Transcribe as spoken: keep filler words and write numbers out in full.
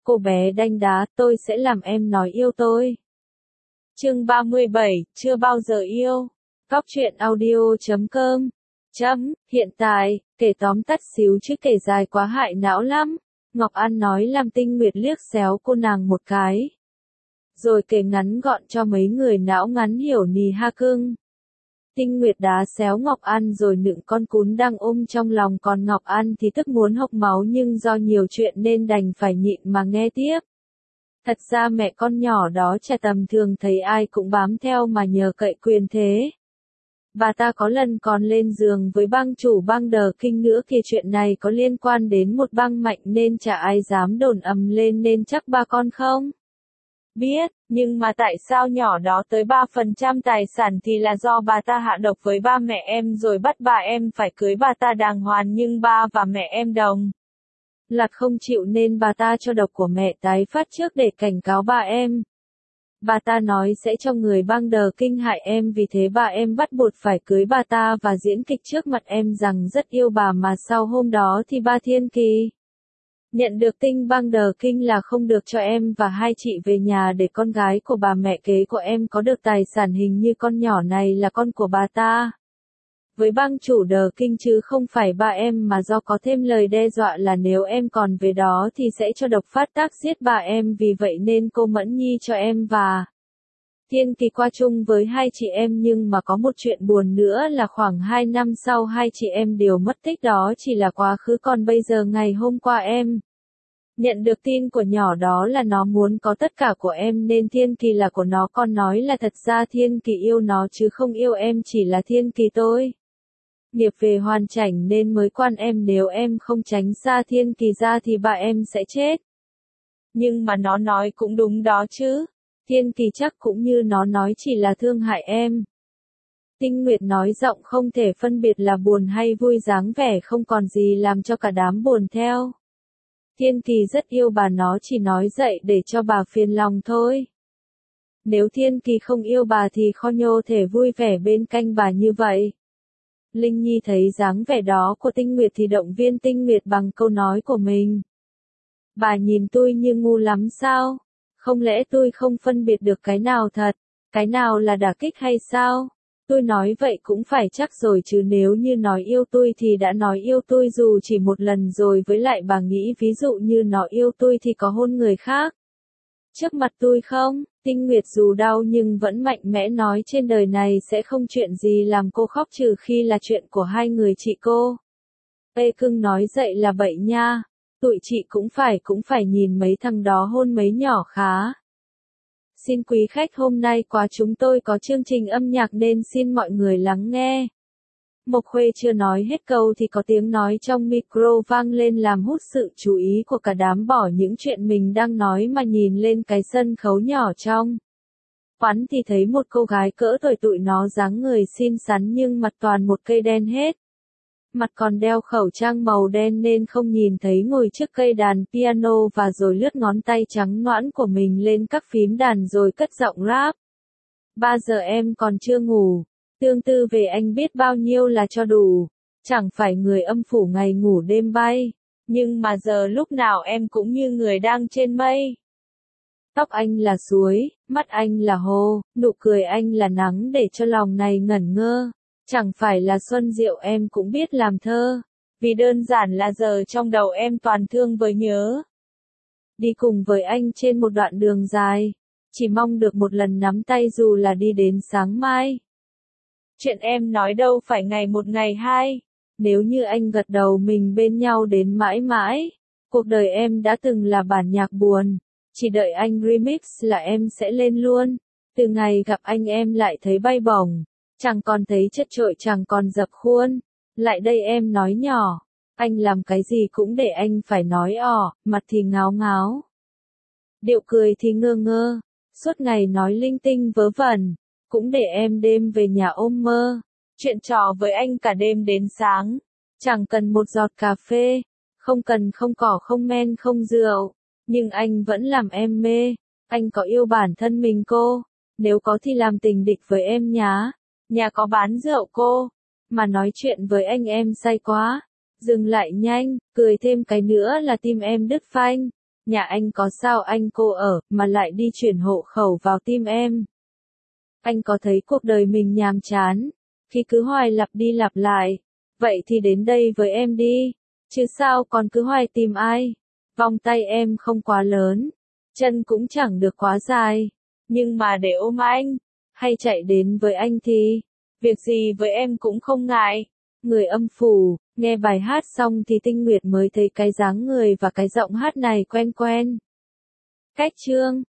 cô bé đanh đá, tôi sẽ làm em nói yêu tôi. Chương ba mươi bảy, chưa bao giờ yêu. Góc truyện audio chấm com. Chấm, hiện tại, kể tóm tắt xíu chứ kể dài quá hại não lắm. Ngọc An nói làm Tinh Nguyệt liếc xéo cô nàng một cái. Rồi kể ngắn gọn cho mấy người não ngắn hiểu nì ha cưng. Tinh Nguyệt đá xéo Ngọc An rồi nựng con cún đang ôm trong lòng, còn Ngọc An thì tức muốn hộc máu nhưng do nhiều chuyện nên đành phải nhịn mà nghe tiếp. Thật ra mẹ con nhỏ đó chả tầm thường, thấy ai cũng bám theo mà nhờ cậy quyền thế. Bà ta có lần còn lên giường với bang chủ bang Đờ Kinh nữa kìa, chuyện này có liên quan đến một bang mạnh nên chả ai dám đồn ầm lên nên chắc ba con không biết, nhưng mà tại sao nhỏ đó tới ba phần trăm tài sản thì là do bà ta hạ độc với ba mẹ em rồi bắt bà em phải cưới bà ta đàng hoàng, nhưng ba và mẹ em đồng loạt không chịu nên bà ta cho độc của mẹ tái phát trước để cảnh cáo bà em. Bà ta nói sẽ cho người bang Đờ Kinh hại em, vì thế bà em bắt buộc phải cưới bà ta và diễn kịch trước mặt em rằng rất yêu bà, mà sau hôm đó thì ba Thiên Kỳ nhận được tin bang Đờ Kinh là không được cho em và hai chị về nhà để con gái của bà mẹ kế của em có được tài sản, hình như con nhỏ này là con của bà ta. Với bang chủ Đờ Kinh chứ không phải ba em, mà do có thêm lời đe dọa là nếu em còn về đó thì sẽ cho độc phát tác giết bà em, vì vậy nên cô Mẫn Nhi cho em và Thiên Kỳ qua chung với hai chị em. Nhưng mà có một chuyện buồn nữa là khoảng hai năm sau hai chị em đều mất tích, đó chỉ là quá khứ, còn bây giờ ngày hôm qua em nhận được tin của nhỏ đó là nó muốn có tất cả của em nên Thiên Kỳ là của nó, còn nói là thật ra Thiên Kỳ yêu nó chứ không yêu em, chỉ là Thiên Kỳ tôi nghiệp về hoàn chỉnh nên mới quan em, nếu em không tránh xa Thiên Kỳ ra thì bà em sẽ chết. Nhưng mà nó nói cũng đúng đó chứ. Thiên Kỳ chắc cũng như nó nói chỉ là thương hại em. Tinh Nguyệt nói giọng không thể phân biệt là buồn hay vui, dáng vẻ không còn gì làm cho cả đám buồn theo. Thiên Kỳ rất yêu bà, nó chỉ nói vậy để cho bà phiền lòng thôi. Nếu Thiên Kỳ không yêu bà thì khó nhô thể vui vẻ bên cạnh bà như vậy. Linh Nhi thấy dáng vẻ đó của Tinh Nguyệt thì động viên Tinh Nguyệt bằng câu nói của mình. Bà nhìn tôi như ngu lắm sao? Không lẽ tôi không phân biệt được cái nào thật, cái nào là đả kích hay sao? Tôi nói vậy cũng phải chắc rồi chứ, nếu như nói yêu tôi thì đã nói yêu tôi dù chỉ một lần rồi, với lại bà nghĩ ví dụ như nó yêu tôi thì có hôn người khác trước mặt tôi không? Tinh Nguyệt dù đau nhưng vẫn mạnh mẽ nói trên đời này sẽ không chuyện gì làm cô khóc trừ khi là chuyện của hai người chị cô. Ê cưng, nói dậy là bậy nha. Tụi chị cũng phải cũng phải nhìn mấy thằng đó hôn mấy nhỏ khá. Xin quý khách, hôm nay quá chúng tôi có chương trình âm nhạc nên xin mọi người lắng nghe. Mộc Khuê chưa nói hết câu thì có tiếng nói trong micro vang lên làm hút sự chú ý của cả đám, bỏ những chuyện mình đang nói mà nhìn lên cái sân khấu nhỏ trong quán thì thấy một cô gái cỡ tuổi tụi nó, dáng người xinh xắn nhưng mặt toàn một cây đen hết. Mặt còn đeo khẩu trang màu đen nên không nhìn thấy, ngồi trước cây đàn piano và rồi lướt ngón tay trắng nõn của mình lên các phím đàn rồi cất giọng rap. Ba giờ em còn chưa ngủ. Tương tư về anh biết bao nhiêu là cho đủ. Chẳng phải người âm phủ ngày ngủ đêm bay. Nhưng mà giờ lúc nào em cũng như người đang trên mây. Tóc anh là suối, mắt anh là hồ, nụ cười anh là nắng để cho lòng này ngẩn ngơ. Chẳng phải là xuân diệu em cũng biết làm thơ. Vì đơn giản là giờ trong đầu em toàn thương với nhớ. Đi cùng với anh trên một đoạn đường dài. Chỉ mong được một lần nắm tay dù là đi đến sáng mai. Chuyện em nói đâu phải ngày một ngày hai. Nếu như anh gật đầu mình bên nhau đến mãi mãi. Cuộc đời em đã từng là bản nhạc buồn. Chỉ đợi anh remix là em sẽ lên luôn. Từ ngày gặp anh em lại thấy bay bổng. Chẳng còn thấy chất trội, chẳng còn dập khuôn. Lại đây em nói nhỏ. Anh làm cái gì cũng để anh phải nói ỏ, mặt thì ngáo ngáo. Điệu cười thì ngơ ngơ. Suốt ngày nói linh tinh vớ vẩn. Cũng để em đêm về nhà ôm mơ. Chuyện trò với anh cả đêm đến sáng. Chẳng cần một giọt cà phê. Không cần không cỏ không men không rượu. Nhưng anh vẫn làm em mê. Anh có yêu bản thân mình cô? Nếu có thì làm tình địch với em nhá. Nhà có bán rượu cô. Mà nói chuyện với anh em say quá. Dừng lại nhanh, cười thêm cái nữa là tim em đứt phanh. Nhà anh có sao anh cô ở, mà lại đi chuyển hộ khẩu vào tim em. Anh có thấy cuộc đời mình nhàm chán, khi cứ hoài lặp đi lặp lại. Vậy thì đến đây với em đi, chứ sao còn cứ hoài tìm ai. Vòng tay em không quá lớn, chân cũng chẳng được quá dài, nhưng mà để ôm anh, hay chạy đến với anh thì, việc gì với em cũng không ngại. Người âm phủ, nghe bài hát xong thì Tinh Nguyệt mới thấy cái dáng người và cái giọng hát này quen quen. Cách chương